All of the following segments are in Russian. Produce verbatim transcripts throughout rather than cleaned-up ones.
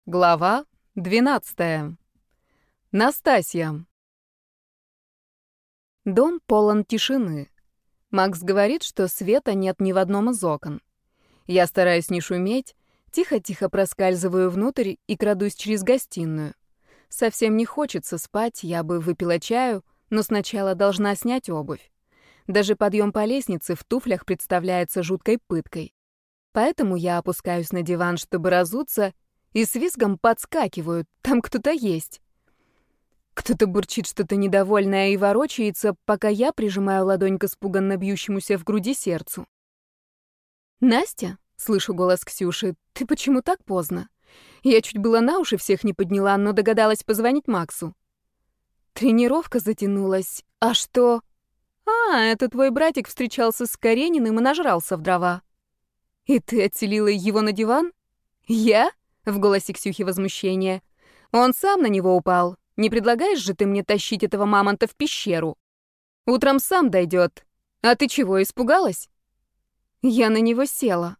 Глава двенадцатая. Настасья. Дом полон тишины. Макс говорит, что света нет ни в одном из окон. Я стараюсь не шуметь, тихо-тихо проскальзываю внутрь и крадусь через гостиную. Совсем не хочется спать, я бы выпила чаю, но сначала должна снять обувь. Даже подъем по лестнице в туфлях представляется жуткой пыткой. Поэтому я опускаюсь на диван, чтобы разуться, и с визгом подскакиваю, там кто-то есть. Кто-то бурчит что-то недовольное и ворочается, пока я прижимаю ладонь к испуганно бьющемуся в груди сердцу. «Настя?» — слышу голос Ксюши. «Ты почему так поздно? Я чуть было на уши всех не подняла, но догадалась позвонить Максу». «Тренировка затянулась. А что?» «А, это твой братик встречался с Карениным и нажрался в дрова». «И ты отселила его на диван?» «Я?» — в голосе Ксюхи возмущение. «Он сам на него упал. Не предлагаешь же ты мне тащить этого мамонта в пещеру? Утром сам дойдет. А ты чего, испугалась?» Я на него села.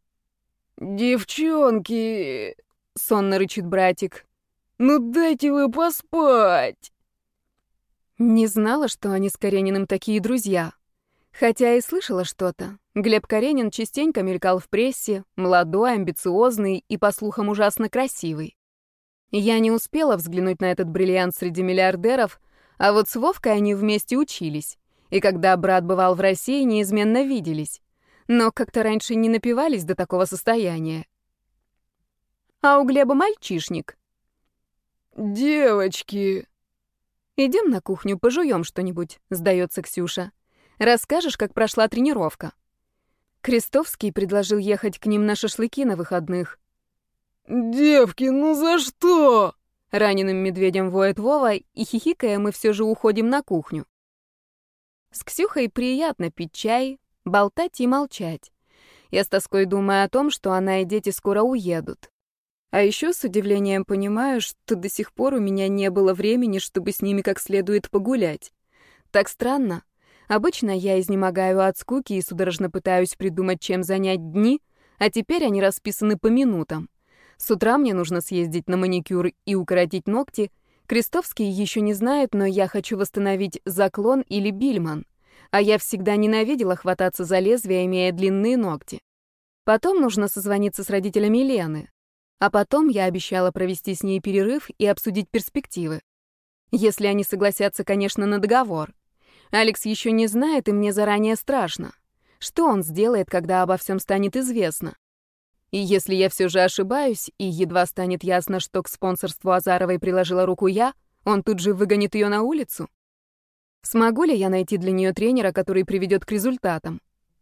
«Девчонки!» — сонно рычит братик. «Ну дайте вы поспать!» Не знала, что они с Карениным такие друзья. Хотя и слышала что-то. Глеб Каренин частенько мелькал в прессе, молодой, амбициозный и, по слухам, ужасно красивый. Я не успела взглянуть на этот бриллиант среди миллиардеров, а вот с Вовкой они вместе учились. И когда брат бывал в России, неизменно виделись. Но как-то раньше не напивались до такого состояния. А у Глеба мальчишник. «Девочки!» «Идем на кухню, пожуем что-нибудь», — сдается Ксюша. «Расскажешь, как прошла тренировка?» Крестовский предложил ехать к ним на шашлыки на выходных. «Девки, ну за что?» Раненым медведем воет Вова, и, хихикая, мы все же уходим на кухню. С Ксюхой приятно пить чай, болтать и молчать. Я с тоской думаю о том, что она и дети скоро уедут. А еще с удивлением понимаю, что до сих пор у меня не было времени, чтобы с ними как следует погулять. Так странно. Обычно я изнемогаю от скуки и судорожно пытаюсь придумать, чем занять дни, а теперь они расписаны по минутам. С утра мне нужно съездить на маникюр и укоротить ногти. Крестовский еще не знает, но я хочу восстановить заклон или бильман. А я всегда ненавидела хвататься за лезвие, имея длинные ногти. Потом нужно созвониться с родителями Лены. А потом я обещала провести с ней перерыв и обсудить перспективы. Если они согласятся, конечно, на договор. Алекс еще не знает, и мне заранее страшно. Что он сделает, когда обо всем станет известно? И если я все же ошибаюсь, и едва станет ясно, что к спонсорству Азаровой приложила руку я, он тут же выгонит ее на улицу? Смогу ли я найти для нее тренера, который приведет к результатам?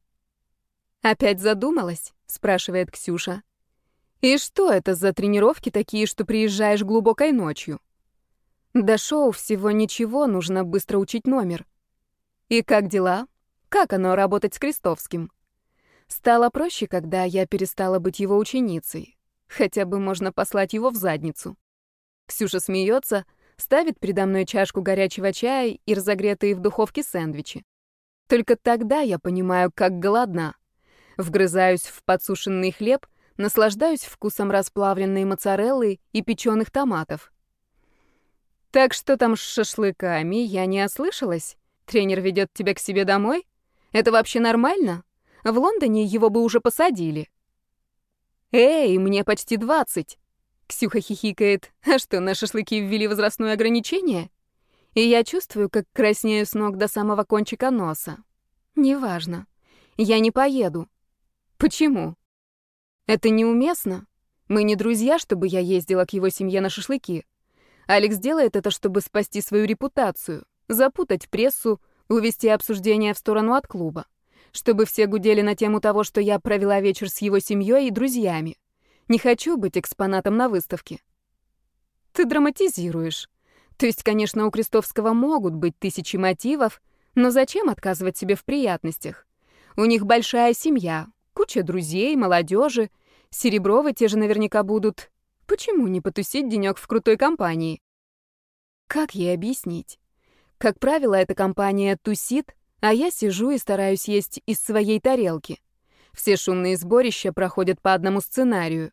«Опять задумалась?» — спрашивает Ксюша. «И что это за тренировки такие, что приезжаешь глубокой ночью?» «До шоу всего ничего, нужно быстро учить номер». «И как дела? Как оно работать с Крестовским?» Стало проще, когда я перестала быть его ученицей. Хотя бы можно послать его в задницу. Ксюша смеется, ставит передо мной чашку горячего чая и разогретые в духовке сэндвичи. Только тогда я понимаю, как голодна. Вгрызаюсь в подсушенный хлеб, наслаждаюсь вкусом расплавленной моцареллы и печеных томатов. «Так что там с шашлыками? Я не ослышалась? Тренер ведет тебя к себе домой? Это вообще нормально? В Лондоне его бы уже посадили». «Эй, мне почти двадцать!» Ксюха хихикает. «А что, на шашлыки ввели возрастное ограничение?» И я чувствую, как краснею с ног до самого кончика носа. «Неважно. Я не поеду». «Почему?» «Это неуместно. Мы не друзья, чтобы я ездила к его семье на шашлыки. Алекс делает это, чтобы спасти свою репутацию, запутать прессу, увести обсуждение в сторону от клуба, чтобы все гудели на тему того, что я провела вечер с его семьей и друзьями. Не хочу быть экспонатом на выставке». «Ты драматизируешь. То есть, конечно, у Крестовского могут быть тысячи мотивов, но зачем отказывать себе в приятностях? У них большая семья, куча друзей, молодежи. Серебровы те же наверняка будут. Почему не потусить денек в крутой компании?» Как ей объяснить? Как правило, эта компания тусит, а я сижу и стараюсь есть из своей тарелки. Все шумные сборища проходят по одному сценарию.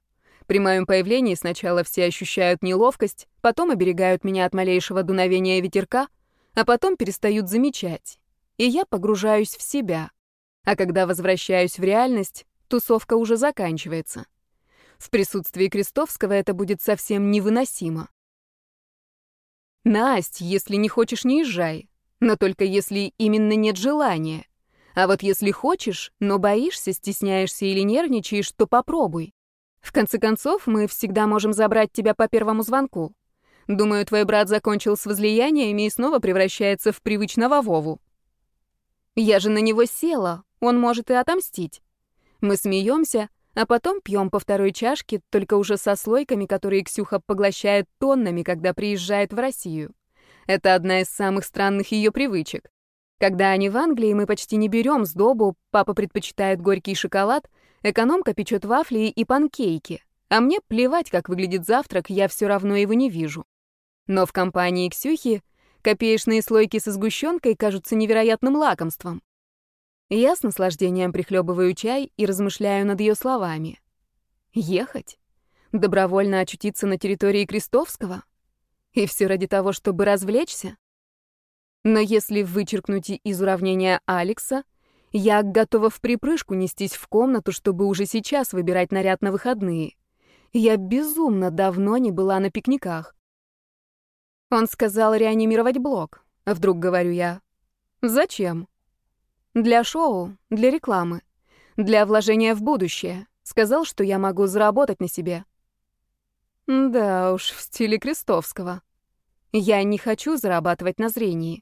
При моем появлении сначала все ощущают неловкость, потом оберегают меня от малейшего дуновения ветерка, а потом перестают замечать. И я погружаюсь в себя. А когда возвращаюсь в реальность, тусовка уже заканчивается. В присутствии Крестовского это будет совсем невыносимо. «Насть, если не хочешь, не езжай. Но только если именно нет желания. А вот если хочешь, но боишься, стесняешься или нервничаешь, то попробуй. В конце концов, мы всегда можем забрать тебя по первому звонку. Думаю, твой брат закончил с возлияниями и снова превращается в привычного Вову. Я же на него села, он может и отомстить. Мы смеемся, а потом пьем по второй чашке, только уже со слойками, которые Ксюха поглощает тоннами, когда приезжает в Россию. Это одна из самых странных ее привычек. Когда они в Англии, мы почти не берем сдобу, папа предпочитает горький шоколад, экономка печет вафли и панкейки, а мне плевать, как выглядит завтрак, я все равно его не вижу. Но в компании Ксюхи копеечные слойки со сгущенкой кажутся невероятным лакомством. Я с наслаждением прихлебываю чай и размышляю над ее словами. Ехать? Добровольно очутиться на территории Крестовского? И все ради того, чтобы развлечься? Но если вычеркнуть из уравнения Алекса, я готова в припрыжку нестись в комнату, чтобы уже сейчас выбирать наряд на выходные. Я безумно давно не была на пикниках. Он сказал реанимировать блог. Вдруг говорю я. Зачем? Для шоу, для рекламы, для вложения в будущее. Сказал, что я могу заработать на себе. Да уж, в стиле Крестовского. Я не хочу зарабатывать на зрении.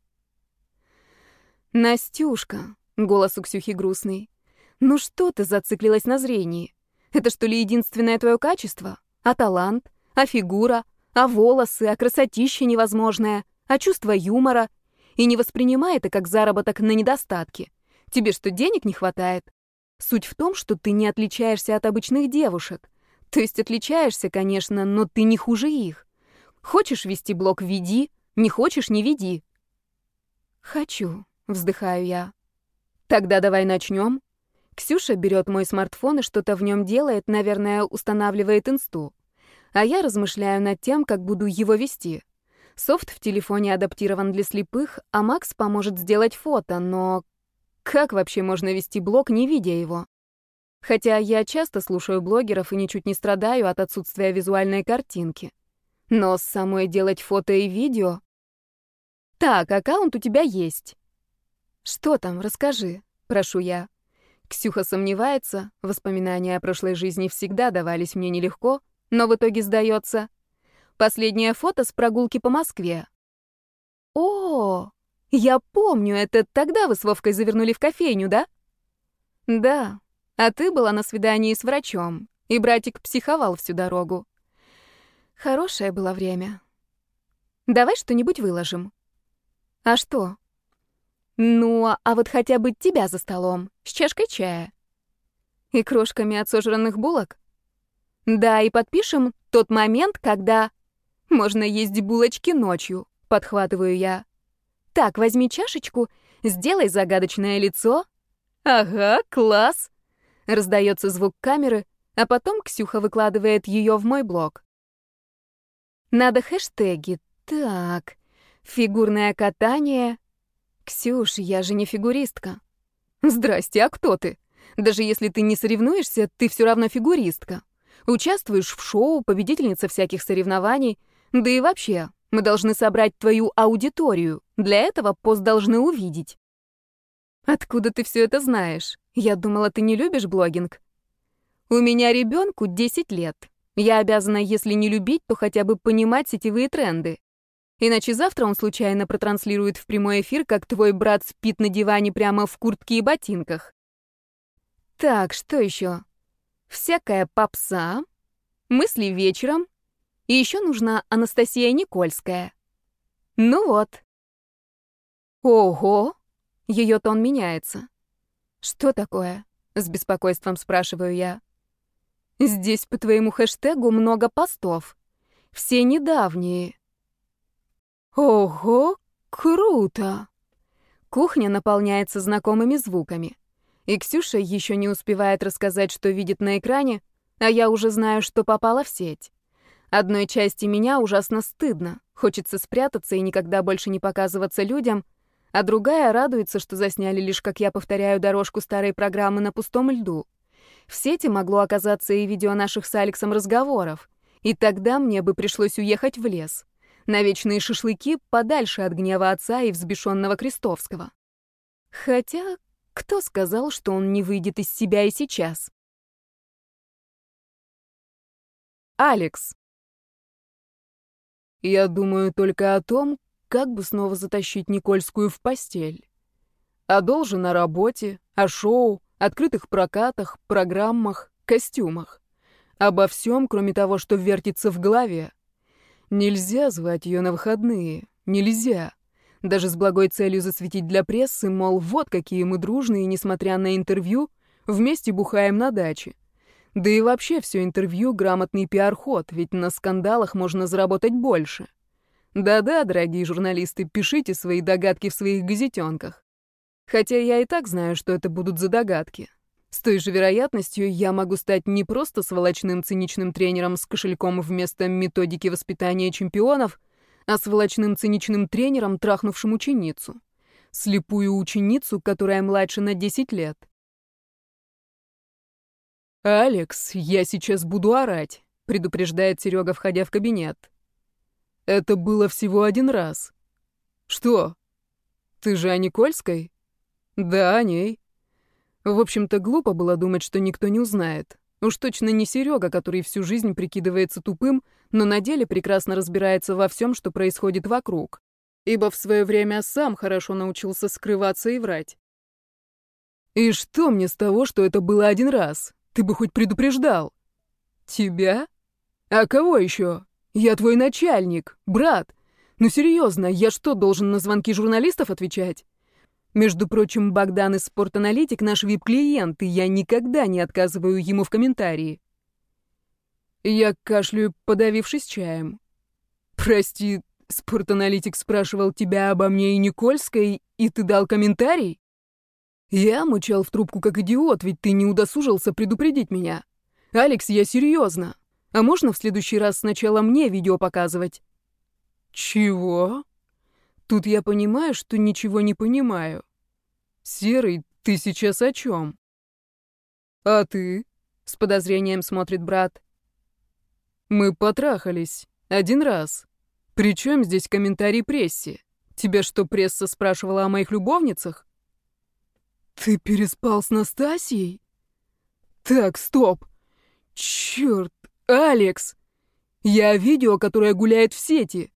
Настюшка, голос у Ксюхи грустный. Ну что ты зациклилась на зрении? Это что ли единственное твое качество? А талант? А фигура? А волосы? А красотища невозможная? А чувство юмора? И не воспринимай это как заработок на недостатки. Тебе что, денег не хватает? Суть в том, что ты не отличаешься от обычных девушек. То есть отличаешься, конечно, но ты не хуже их. Хочешь вести блог — веди, не хочешь — не веди. Хочу. Вздыхаю я. Тогда давай начнем. Ксюша берет мой смартфон и что-то в нем делает, наверное, устанавливает инсту. А я размышляю над тем, как буду его вести. Софт в телефоне адаптирован для слепых, а Макс поможет сделать фото, но как вообще можно вести блог, не видя его? Хотя я часто слушаю блогеров и ничуть не страдаю от отсутствия визуальной картинки. Но самой делать фото и видео... Так, аккаунт у тебя есть. «Что там? Расскажи», — прошу я. Ксюха сомневается, воспоминания о прошлой жизни всегда давались мне нелегко, но в итоге сдается. Последнее фото с прогулки по Москве. «О, я помню, это тогда вы с Вовкой завернули в кофейню, да?» «Да, а ты была на свидании с врачом, и братик психовал всю дорогу. Хорошее было время. Давай что-нибудь выложим». «А что?» «Ну, а вот хотя бы тебя за столом, с чашкой чая. И крошками от сожранных булок? Да, и подпишем тот момент, когда можно есть булочки ночью», — подхватываю я. «Так, возьми чашечку, сделай загадочное лицо». «Ага, класс!» — раздается звук камеры, а потом Ксюха выкладывает ее в мой блог. Надо хэштеги. Так, фигурное катание... «Ксюш, я же не фигуристка». «Здрасте, а кто ты? Даже если ты не соревнуешься, ты все равно фигуристка. Участвуешь в шоу, победительница всяких соревнований. Да и вообще, мы должны собрать твою аудиторию. Для этого пост должны увидеть». «Откуда ты все это знаешь? Я думала, ты не любишь блогинг». «У меня ребенку десять лет. Я обязана, если не любить, то хотя бы понимать сетевые тренды. Иначе завтра он случайно протранслирует в прямой эфир, как твой брат спит на диване прямо в куртке и ботинках». Так, что еще? Всякая попса, мысли вечером, и еще нужна Анастасия Никольская. Ну вот. Ого! Ее тон меняется. Что такое? С беспокойством спрашиваю я. Здесь по твоему хэштегу много постов. Все недавние. Ого, круто! Кухня наполняется знакомыми звуками. И Ксюша еще не успевает рассказать, что видит на экране, А я уже знаю, что попала в сеть. Одной части меня ужасно стыдно. Хочется спрятаться и никогда больше не показываться людям, а другая радуется, что засняли лишь, как я повторяю дорожку старой программы на пустом льду. В сети могло оказаться и видео наших с Алексом разговоров, и тогда мне бы пришлось уехать в лес, на вечные шашлыки подальше от гнева отца и взбешенного Крестовского. Хотя, кто сказал, что он не выйдет из себя и сейчас? Алекс. Я думаю только о том, как бы снова затащить Никольскую в постель. О Долже на работе, о шоу, открытых прокатах, программах, костюмах. Обо всем, кроме того, что вертится в голове. Нельзя звать ее на выходные. Нельзя. Даже с благой целью засветить для прессы, мол, вот какие мы дружные, несмотря на интервью, вместе бухаем на даче. Да и вообще все интервью — грамотный пиар-ход, ведь на скандалах можно заработать больше. Да-да, дорогие журналисты, пишите свои догадки в своих газетенках. Хотя я и так знаю, что это будут за догадки. С той же вероятностью я могу стать не просто сволочным циничным тренером с кошельком вместо методики воспитания чемпионов, а сволочным циничным тренером, трахнувшим ученицу. Слепую ученицу, которая младше на десять лет. «Алекс, я сейчас буду орать», — предупреждает Серега, входя в кабинет. «Это было всего один раз». «Что? Ты же о Никольской?» «Да, о ней». В общем-то, глупо было думать, что никто не узнает. Уж точно не Серега, который всю жизнь прикидывается тупым, но на деле прекрасно разбирается во всем, что происходит вокруг. Ибо в свое время сам хорошо научился скрываться и врать. «И что мне с того, что это было один раз? Ты бы хоть предупреждал». «Тебя? А кого еще? Я твой начальник, брат. Ну серьезно, я что, должен на звонки журналистов отвечать? Между прочим, Богдан из «Спортаналитик» наш вип-клиент, и я никогда не отказываю ему в комментарии». Я кашляю, подавившись чаем. «Прости, «Спортаналитик» спрашивал тебя обо мне и Никольской, и ты дал комментарий?» Я мычал в трубку как идиот, ведь ты не удосужился предупредить меня. «Алекс, я серьезно. А можно в следующий раз сначала мне видео показывать?» «Чего?» Тут я понимаю, что ничего не понимаю. «Серый, ты сейчас о чем?» «А ты?» — с подозрением смотрит брат. «Мы потрахались. Один раз. Причем здесь комментарий прессе? Тебя что, пресса спрашивала о моих любовницах?» «Ты переспал с Настасьей?» «Так, стоп! Черт, Алекс! Я видео, которое гуляет в сети.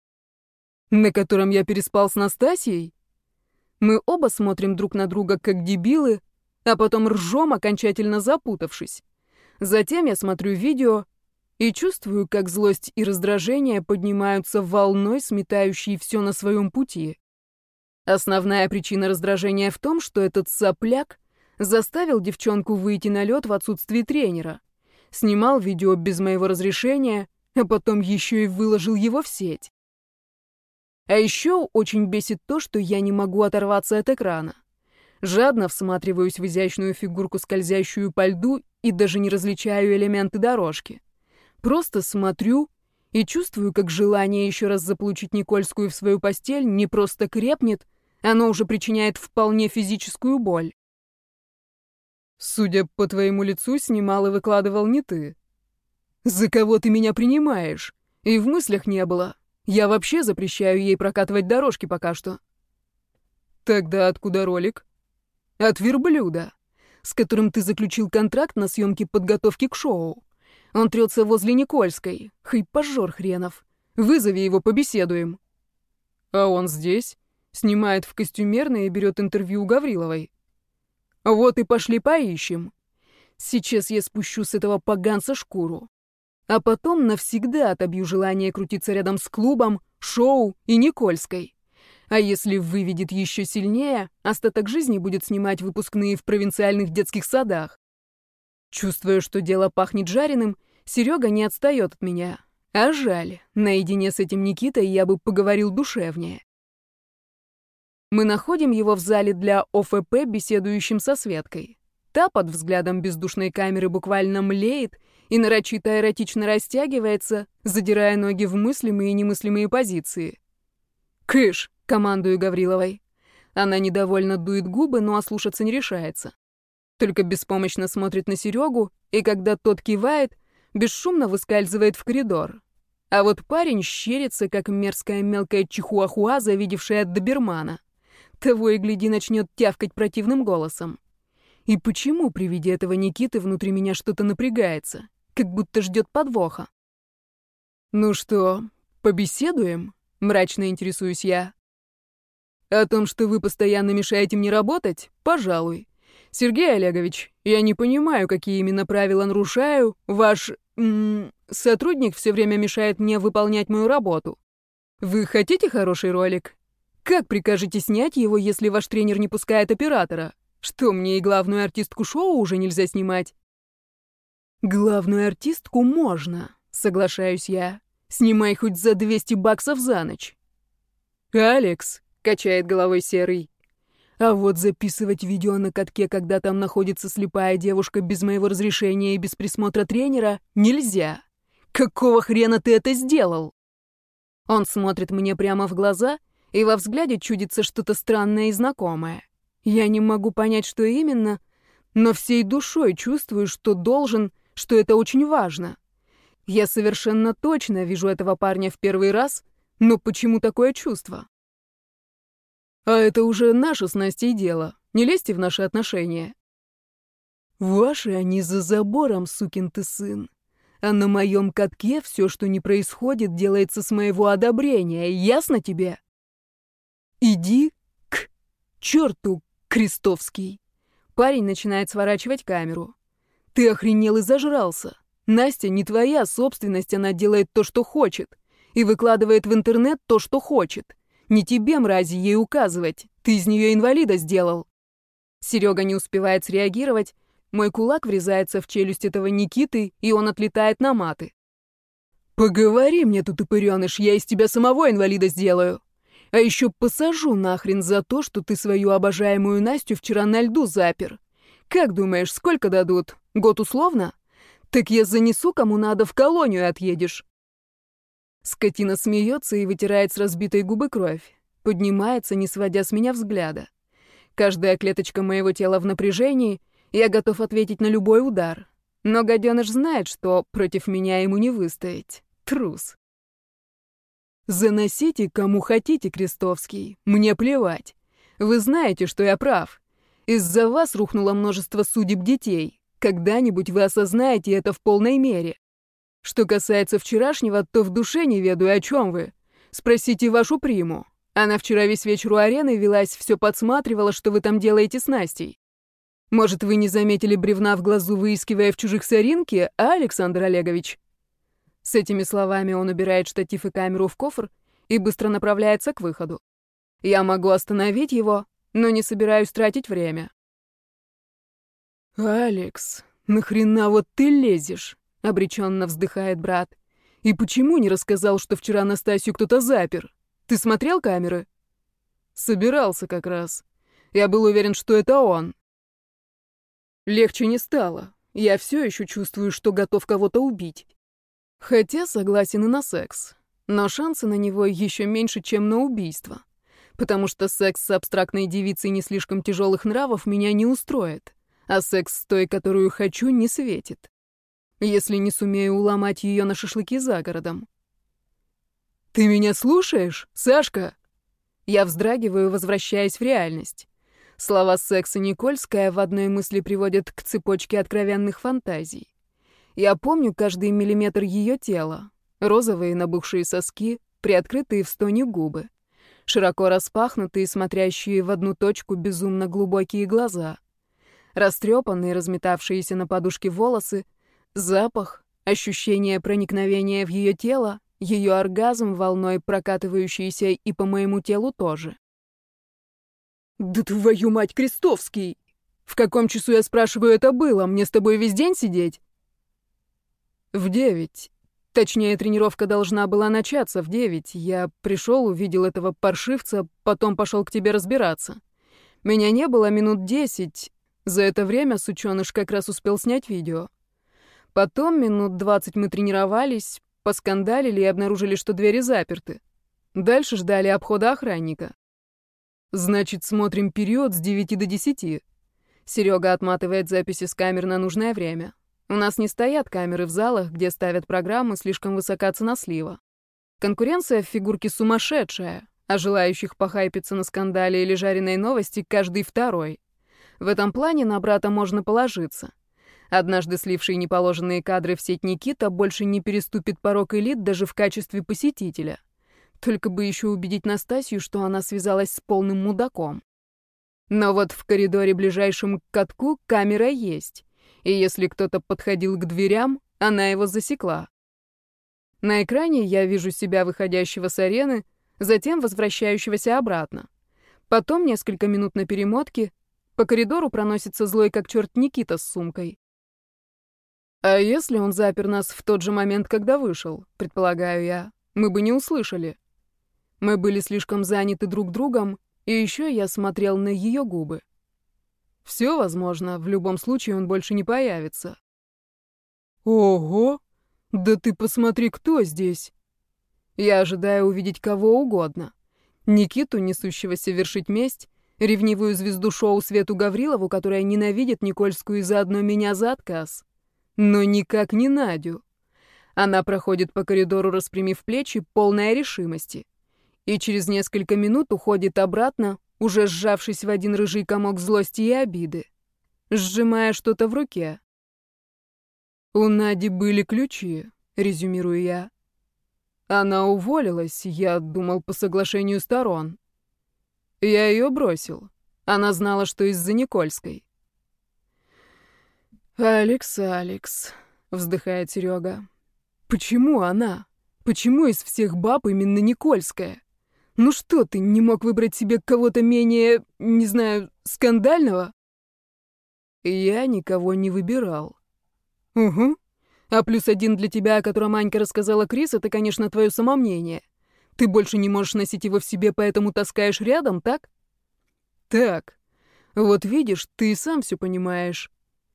На котором я переспал с Настасьей?» Мы оба смотрим друг на друга как дебилы, а потом ржем, окончательно запутавшись. Затем я смотрю видео и чувствую, как злость и раздражение поднимаются волной, сметающей все на своем пути. Основная причина раздражения в том, что этот сопляк заставил девчонку выйти на лед в отсутствии тренера, снимал видео без моего разрешения, а потом еще и выложил его в сеть. А еще очень бесит то, что я не могу оторваться от экрана. Жадно всматриваюсь в изящную фигурку, скользящую по льду, и даже не различаю элементы дорожки. Просто смотрю и чувствую, как желание еще раз заполучить Никольскую в свою постель не просто крепнет, оно уже причиняет вполне физическую боль. «Судя по твоему лицу, снимал и выкладывал не ты. За кого ты меня принимаешь? И в мыслях не было. Я вообще запрещаю ей прокатывать дорожки пока что». «Тогда откуда ролик?» «От верблюда, с которым ты заключил контракт на съемки подготовки к шоу. Он трется возле Никольской. Хайпажор хренов. Вызови его, побеседуем». «А он здесь?» Снимает в костюмерной и берет интервью у Гавриловой. «Вот и пошли поищем. Сейчас я спущу с этого поганца шкуру. А потом навсегда отобью желание крутиться рядом с клубом, шоу и Никольской. А если выведет еще сильнее, остаток жизни будет снимать выпускные в провинциальных детских садах». Чувствуя, что дело пахнет жареным, Серега не отстает от меня. А жаль, наедине с этим Никитой я бы поговорил душевнее. Мы находим его в зале для О Ф П, беседующим со Светкой. Та под взглядом бездушной камеры буквально млеет и нарочито эротично растягивается, задирая ноги в мыслимые и немыслимые позиции. «Кыш!» — командую Гавриловой. Она недовольно дует губы, но ослушаться не решается. Только беспомощно смотрит на Серегу, и когда тот кивает, бесшумно выскальзывает в коридор. А вот парень щерится, как мерзкая мелкая чихуахуа, завидевшая добермана. Того и гляди начнет тявкать противным голосом. И почему при виде этого Никиты внутри меня что-то напрягается, как будто ждет подвоха? «Ну что, побеседуем?» — мрачно интересуюсь я. «О том, что вы постоянно мешаете мне работать? Пожалуй. Сергей Олегович, я не понимаю, какие именно правила нарушаю. Ваш м- сотрудник все время мешает мне выполнять мою работу. Вы хотите хороший ролик? Как прикажете снять его, если ваш тренер не пускает оператора? Что, мне и главную артистку шоу уже нельзя снимать?» «Главную артистку можно», — соглашаюсь я. «Снимай хоть за двести баксов за ночь». «Алекс», — качает головой Серый, «а вот записывать видео на катке, когда там находится слепая девушка без моего разрешения и без присмотра тренера, нельзя. Какого хрена ты это сделал?» Он смотрит мне прямо в глаза, и во взгляде чудится что-то странное и знакомое. Я не могу понять, что именно, но всей душой чувствую, что должен, что это очень важно. Я совершенно точно вижу этого парня в первый раз, но почему такое чувство? «А это уже наше с Настей дело. Не лезьте в наши отношения». «Ваши они за забором, сукин ты сын. А на моем катке все, что не происходит, делается с моего одобрения. Ясно тебе? Иди к черту, Крестовский». Парень начинает сворачивать камеру. «Ты охренел и зажрался. Настя не твоя собственность, она делает то, что хочет. И выкладывает в интернет то, что хочет. Не тебе, мрази, ей указывать. Ты из нее инвалида сделал». Серега не успевает среагировать. Мой кулак врезается в челюсть этого Никиты, и он отлетает на маты. «Поговори мне тут, упырёныш, я из тебя самого инвалида сделаю. А еще посажу нахрен за то, что ты свою обожаемую Настю вчера на льду запер. Как думаешь, сколько дадут? Год условно? Так я занесу, кому надо, в колонию отъедешь». Скотина смеется и вытирает с разбитой губы кровь. Поднимается, не сводя с меня взгляда. Каждая клеточка моего тела в напряжении, я готов ответить на любой удар. Но гаденыш знает, что против меня ему не выстоять. Трус. «Заносите, кому хотите, Крестовский. Мне плевать. Вы знаете, что я прав. Из-за вас рухнуло множество судеб детей. Когда-нибудь вы осознаете это в полной мере. Что касается вчерашнего, то в душе не ведаю, о чем вы. Спросите вашу приму. Она вчера весь вечер у арены велась, все подсматривала, что вы там делаете с Настей. Может, вы не заметили бревна в глазу, выискивая в чужих соринки, а, Александр Олегович?» С этими словами он убирает штатив и камеру в кофр и быстро направляется к выходу. Я могу остановить его, но не собираюсь тратить время. «Алекс, нахрена вот ты лезешь?» — обреченно вздыхает брат. «И почему не рассказал, что вчера Настасью кто-то запер? Ты смотрел камеры?» «Собирался как раз. Я был уверен, что это он». Легче не стало. Я все еще чувствую, что готов кого-то убить. Хотя согласен и на секс. Но шансы на него еще меньше, чем на убийство. Потому что секс с абстрактной девицей не слишком тяжелых нравов меня не устроит. А секс с той, которую хочу, не светит. Если не сумею уломать ее на шашлыки за городом. «Ты меня слушаешь, Сашка?» Я вздрагиваю, возвращаясь в реальность. Слова секса Никольская в одной мысли приводят к цепочке откровенных фантазий. Я помню каждый миллиметр ее тела. Розовые набухшие соски, приоткрытые в стоне губы. Широко распахнутые, смотрящие в одну точку безумно глубокие глаза. Растрепанные, разметавшиеся на подушке волосы. Запах, ощущение проникновения в ее тело, ее оргазм, волной прокатывающийся и по моему телу тоже. «Да твою мать, Крестовский! В каком часу, я спрашиваю, это было? Мне с тобой весь день сидеть?» «В девять. Точнее, тренировка должна была начаться в девять. Я пришел, увидел этого паршивца, потом пошел к тебе разбираться. Меня не было минут десять. За это время сученыш как раз успел снять видео. Потом минут двадцать мы тренировались, поскандалили и обнаружили, что двери заперты. Дальше ждали обхода охранника. Значит, смотрим период с девяти до десяти. Серега отматывает записи с камер на нужное время. У нас не стоят камеры в залах, где ставят программы, слишком высока цена слива. Конкуренция в фигурке сумасшедшая, а желающих похайпиться на скандале или жареной новости каждый второй. В этом плане на брата можно положиться. Однажды сливший неположенные кадры в сеть Никита больше не переступит порог элит даже в качестве посетителя. Только бы еще убедить Настасью, что она связалась с полным мудаком. Но вот в коридоре, ближайшем к катку, камера есть. И если кто-то подходил к дверям, она его засекла. На экране я вижу себя выходящего с арены, затем возвращающегося обратно. Потом несколько минут на перемотке. По коридору проносится злой как черт Никита с сумкой. А если он запер нас в тот же момент, когда вышел, предполагаю я, мы бы не услышали. Мы были слишком заняты друг другом, и еще я смотрел на ее губы. Все возможно, в любом случае он больше не появится. Ого! Да ты посмотри, кто здесь! Я ожидаю увидеть кого угодно. Никиту, несущегося вершить месть, ревнивую звезду шоу Свету Гаврилову, которая ненавидит Никольскую и заодно меня за отказ. Но никак не Надю. Она проходит по коридору, распрямив плечи, полная решимости. И через несколько минут уходит обратно, уже сжавшись в один рыжий комок злости и обиды, сжимая что-то в руке. «У Нади были ключи», — резюмирую я. «Она уволилась, я думал, по соглашению сторон. Я ее бросил. Она знала, что из-за Никольской». «Алекс, Алекс», — вздыхает Серега. «Почему она? Почему из всех баб именно Никольская? Ну что, ты не мог выбрать себе кого-то менее, не знаю, скандального?» «Я никого не выбирал». «Угу. А плюс один для тебя, о котором Анька рассказала Крис, это, конечно, твое самомнение. Ты больше не можешь носить его в себе, поэтому таскаешь рядом, так?» «Так. Вот видишь, ты и сам все понимаешь.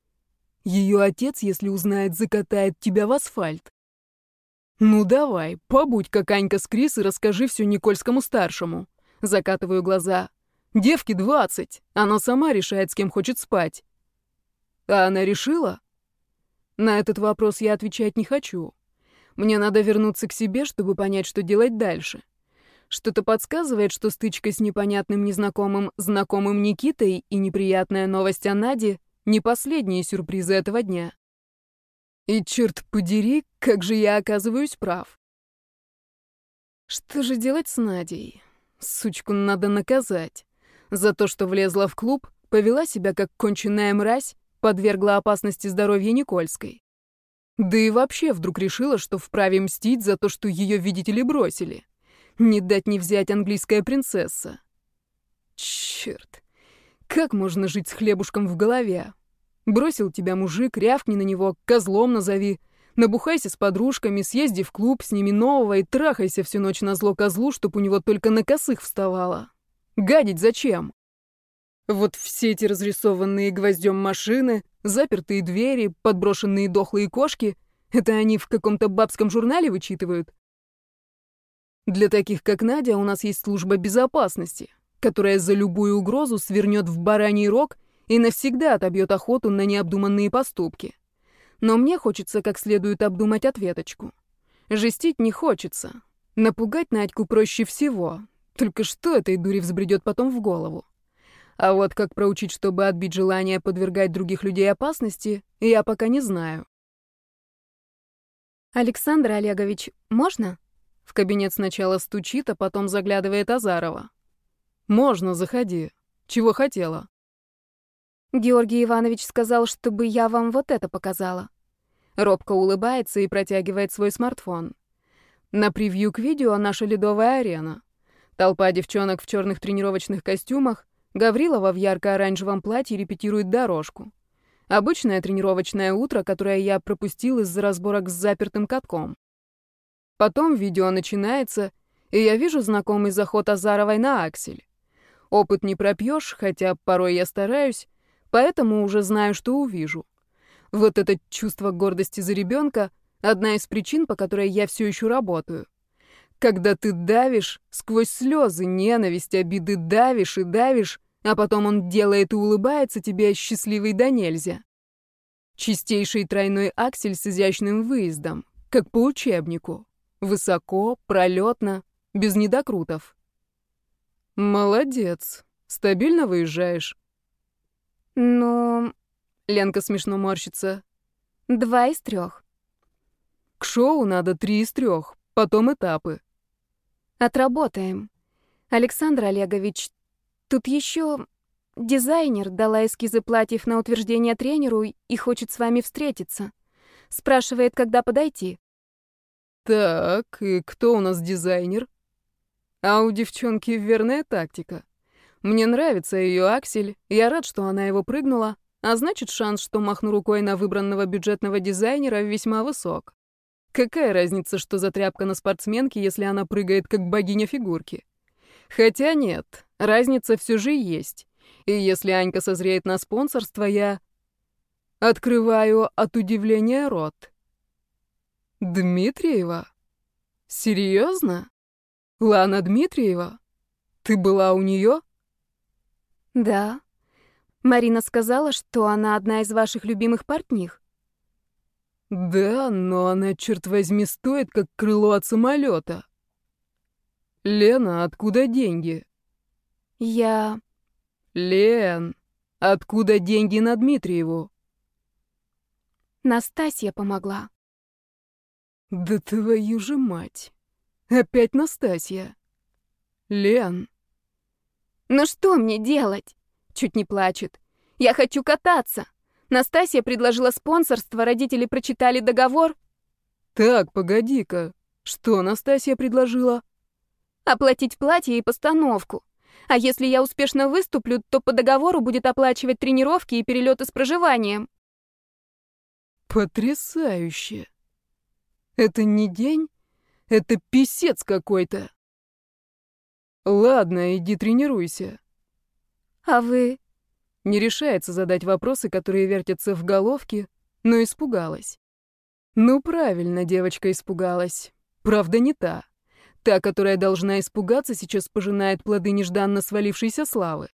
Ее отец, если узнает, закатает тебя в асфальт. Ну давай, побудь как Анька с Крис и расскажи все Никольскому-старшему». Закатываю глаза. «Девке двадцать. Она сама решает, с кем хочет спать». «А она решила?» На этот вопрос я отвечать не хочу. Мне надо вернуться к себе, чтобы понять, что делать дальше. Что-то подсказывает, что стычка с непонятным незнакомым знакомым Никитой и неприятная новость о Наде — не последние сюрпризы этого дня. И, черт подери, как же я оказываюсь прав. Что же делать с Надей? Сучку надо наказать. За то, что влезла в клуб, повела себя как конченная мразь, подвергла опасности здоровья Никольской. Да и вообще вдруг решила, что вправе мстить за то, что ее, видите ли, бросили. Не дать не взять английская принцесса. Черт. Как можно жить с хлебушком в голове? Бросил тебя мужик, рявкни на него, козлом назови. Набухайся с подружками, съезди в клуб, сними нового и трахайся всю ночь назло козлу, чтоб у него только на косых вставало. Гадить зачем? Вот все эти разрисованные гвоздем машины, запертые двери, подброшенные дохлые кошки — это они в каком-то бабском журнале вычитывают? Для таких, как Надя, у нас есть служба безопасности, которая за любую угрозу свернет в бараний рог и навсегда отобьет охоту на необдуманные поступки. Но мне хочется как следует обдумать ответочку. Жестить не хочется. Напугать Надьку проще всего. Только что этой дури взбредет потом в голову? А вот как проучить, чтобы отбить желание подвергать других людей опасности, я пока не знаю. «Александр Олегович, можно?» В кабинет сначала стучит, а потом заглядывает Азарова. «Можно, заходи. Чего хотела?» Георгий Иванович сказал, чтобы я вам вот это показала. Робко улыбается и протягивает свой смартфон. На превью к видео наша ледовая арена. Толпа девчонок в черных тренировочных костюмах, Гаврилова в ярко-оранжевом платье репетирует дорожку. Обычное тренировочное утро, которое я пропустил из-за разборок с запертым катком. Потом видео начинается, и я вижу знакомый заход Азаровой на аксель. Опыт не пропьешь, хотя порой я стараюсь, поэтому уже знаю, что увижу. Вот это чувство гордости за ребенка — одна из причин, по которой я все еще работаю. Когда ты давишь, сквозь слезы, ненависть, обиды давишь и давишь, а потом он делает и улыбается тебе счастливый да нельзя. Чистейший тройной аксель с изящным выездом, как по учебнику. Высоко, пролетно, без недокрутов. Молодец. Стабильно выезжаешь? Ну, Ленка смешно морщится. два из трех. К шоу надо три из трех, потом этапы. Отработаем. Александр Олегович, тут еще дизайнер дала эскизы платьев на утверждение тренеру и хочет с вами встретиться. Спрашивает, когда подойти. Так, и кто у нас дизайнер? А у девчонки верная тактика. Мне нравится ее аксель, я рад, что она его прыгнула, а значит, шанс, что махну рукой на выбранного бюджетного дизайнера, весьма высок. Какая разница, что за тряпка на спортсменке, если она прыгает как богиня фигурки? Хотя нет, разница все же есть. И если Анька созреет на спонсорство, я открываю от удивления рот. Дмитриева? Серьезно? Лана Дмитриева? Ты была у нее? Да. Марина сказала, что она одна из ваших любимых портних. Да, но она, черт возьми, стоит, как крыло от самолета. Лена, откуда деньги? Я... Лен, откуда деньги на Дмитриеву? Настасья помогла. Да твою же мать. Опять Настасья. Лен. Ну что мне делать? Чуть не плачет. Я хочу кататься. Настасья предложила спонсорство, родители прочитали договор. Так, погоди-ка. Что Настасья предложила? Оплатить платье и постановку. А если я успешно выступлю, то по договору будет оплачивать тренировки и перелеты с проживанием. Потрясающе. Это не день, это писец какой-то. Ладно, иди тренируйся. А вы? Не решается задать вопросы, которые вертятся в головке, но испугалась. Ну, правильно, девочка испугалась. Правда, не та. Та, которая должна испугаться, сейчас пожинает плоды нежданно свалившейся славы.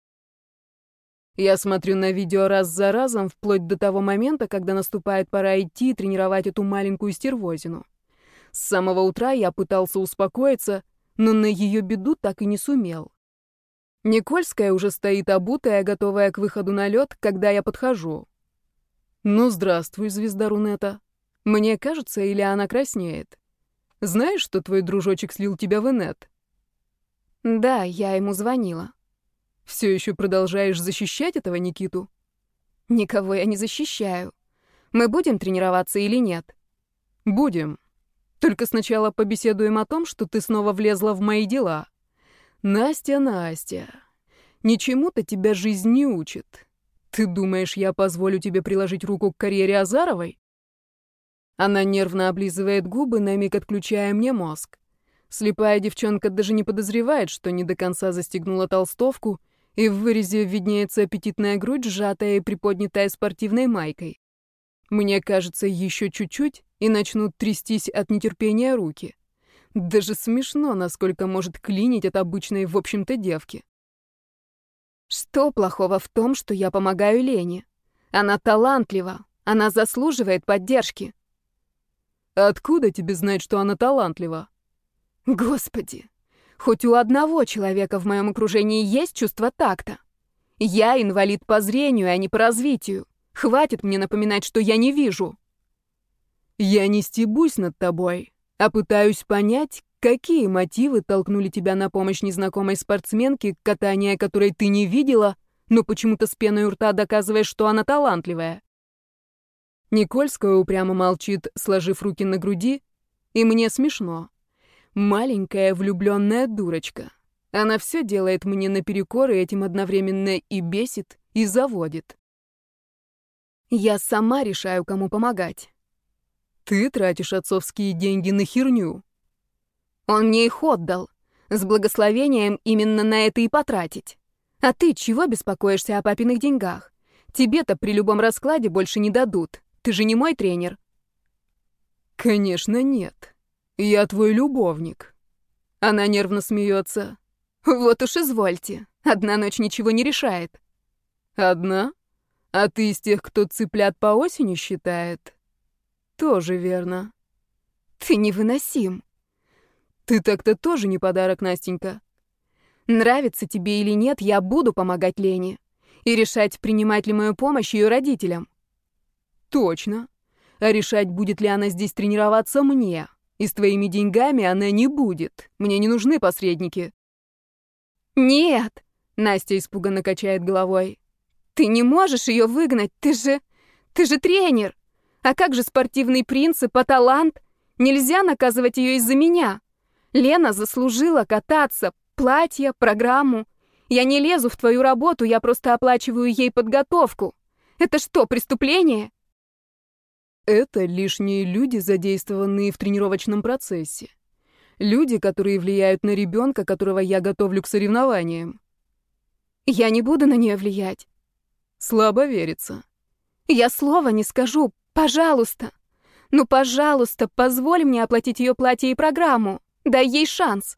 Я смотрю на видео раз за разом, вплоть до того момента, когда наступает пора идти и тренировать эту маленькую стервозину. С самого утра я пытался успокоиться, но на ее беду так и не сумел. Никольская уже стоит обутая, готовая к выходу на лед, когда я подхожу. «Ну, здравствуй, звезда Рунета. Мне кажется, или она краснеет? Знаешь, что твой дружочек слил тебя в инет?» Да, я ему звонила. «Все еще продолжаешь защищать этого Никиту?» Никого я не защищаю. Мы будем тренироваться или нет? «Будем. Только сначала побеседуем о том, что ты снова влезла в мои дела. Настя, Настя, ничему-то тебя жизнь не учит. Ты думаешь, я позволю тебе приложить руку к карьере Азаровой?» Она нервно облизывает губы, на миг отключая мне мозг. Слепая девчонка даже не подозревает, что не до конца застегнула толстовку, и в вырезе виднеется аппетитная грудь, сжатая и приподнятая спортивной майкой. Мне кажется, еще чуть-чуть, и начнут трястись от нетерпения руки. Даже смешно, насколько может клинить от обычной, в общем-то, девки. Что плохого в том, что я помогаю Лене? Она талантлива, она заслуживает поддержки. Откуда тебе знать, что она талантлива? Господи, хоть у одного человека в моем окружении есть чувство такта. Я инвалид по зрению, а не по развитию. Хватит мне напоминать, что я не вижу. Я не стебусь над тобой, а пытаюсь понять, какие мотивы толкнули тебя на помощь незнакомой спортсменке, катание которой ты не видела, но почему-то с пеной у рта доказываешь, что она талантливая. Никольская упрямо молчит, сложив руки на груди, и мне смешно. Маленькая влюбленная дурочка. Она все делает мне наперекор, и этим одновременно и бесит, и заводит. Я сама решаю, кому помогать. Ты тратишь отцовские деньги на херню. Он мне их отдал. С благословением именно на это и потратить. А ты чего беспокоишься о папиных деньгах? Тебе-то при любом раскладе больше не дадут. Ты же не мой тренер. Конечно, нет. Я твой любовник. Она нервно смеется. Вот уж извольте. Одна ночь ничего не решает. Одна? А ты из тех, кто цыплят по осени считает? Тоже верно. Ты невыносим. Ты так-то тоже не подарок, Настенька. Нравится тебе или нет, я буду помогать Лене. И решать, принимать ли мою помощь ее родителям. Точно. А решать, будет ли она здесь тренироваться, мне. И с твоими деньгами она не будет. Мне не нужны посредники. Нет, Настя испуганно качает головой. Ты не можешь ее выгнать, ты же... Ты же тренер. А как же спортивный принцип, а талант? Нельзя наказывать ее из-за меня. Лена заслужила кататься, платье, программу. Я не лезу в твою работу, я просто оплачиваю ей подготовку. Это что, преступление? Это лишние люди, задействованные в тренировочном процессе. Люди, которые влияют на ребенка, которого я готовлю к соревнованиям. Я не буду на нее влиять. Слабо верится. Я слова не скажу, пожалуйста. Ну, пожалуйста, позволь мне оплатить ее платье и программу. Дай ей шанс.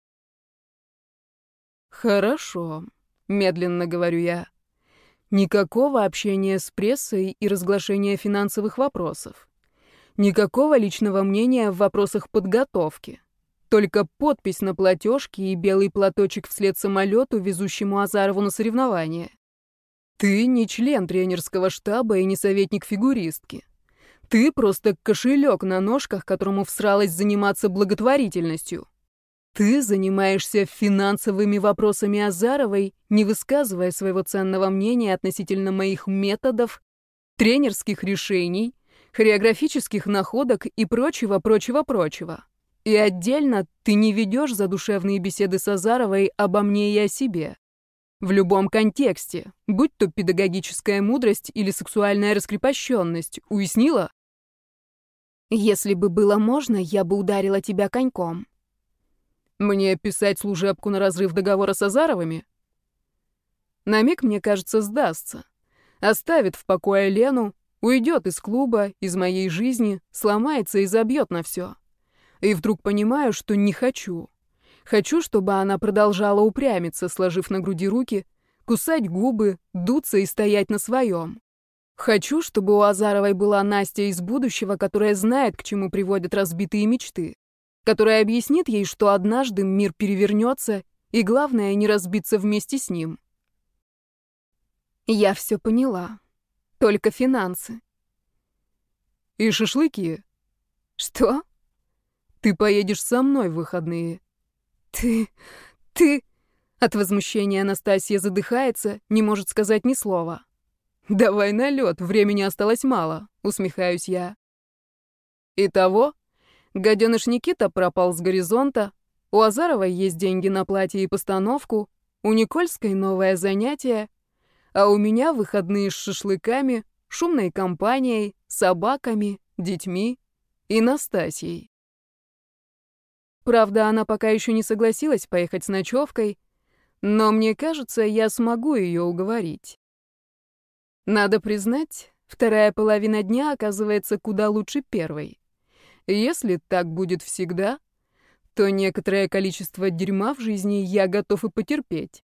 Хорошо, медленно говорю я. Никакого общения с прессой и разглашения финансовых вопросов. Никакого личного мнения в вопросах подготовки. Только подпись на платежке и белый платочек вслед самолету, везущему Азарову на соревнования. Ты не член тренерского штаба и не советник фигуристки. Ты просто кошелек на ножках, которому всралось заниматься благотворительностью. Ты занимаешься финансовыми вопросами Азаровой, не высказывая своего ценного мнения относительно моих методов, тренерских решений, хореографических находок и прочего-прочего-прочего. И отдельно ты не ведешь задушевные беседы с Азаровой обо мне и о себе. В любом контексте, будь то педагогическая мудрость или сексуальная раскрепощенность, уяснила? Если бы было можно, я бы ударила тебя коньком. Мне писать служебку на разрыв договора с Азаровыми? На миг, мне кажется, сдастся. Оставит в покое Лену, уйдет из клуба, из моей жизни, сломается и забьет на все. И вдруг понимаю, что не хочу. Хочу, чтобы она продолжала упрямиться, сложив на груди руки, кусать губы, дуться и стоять на своем. Хочу, чтобы у Азаровой была Настя из будущего, которая знает, к чему приводят разбитые мечты, которая объяснит ей, что однажды мир перевернется, и главное, не разбиться вместе с ним. Я все поняла. Только финансы. И шашлыки. Что? Ты поедешь со мной в выходные. Ты... ты... От возмущения Настасья задыхается, не может сказать ни слова. «Давай на лед, времени осталось мало», — усмехаюсь я. Итого, гаденыш Никита пропал с горизонта, у Азаровой есть деньги на платье и постановку, у Никольской новое занятие, а у меня выходные с шашлыками, шумной компанией, собаками, детьми и Настасьей. Правда, она пока еще не согласилась поехать с ночевкой, но мне кажется, я смогу ее уговорить. Надо признать, вторая половина дня оказывается куда лучше первой. Если так будет всегда, то некоторое количество дерьма в жизни я готов и потерпеть.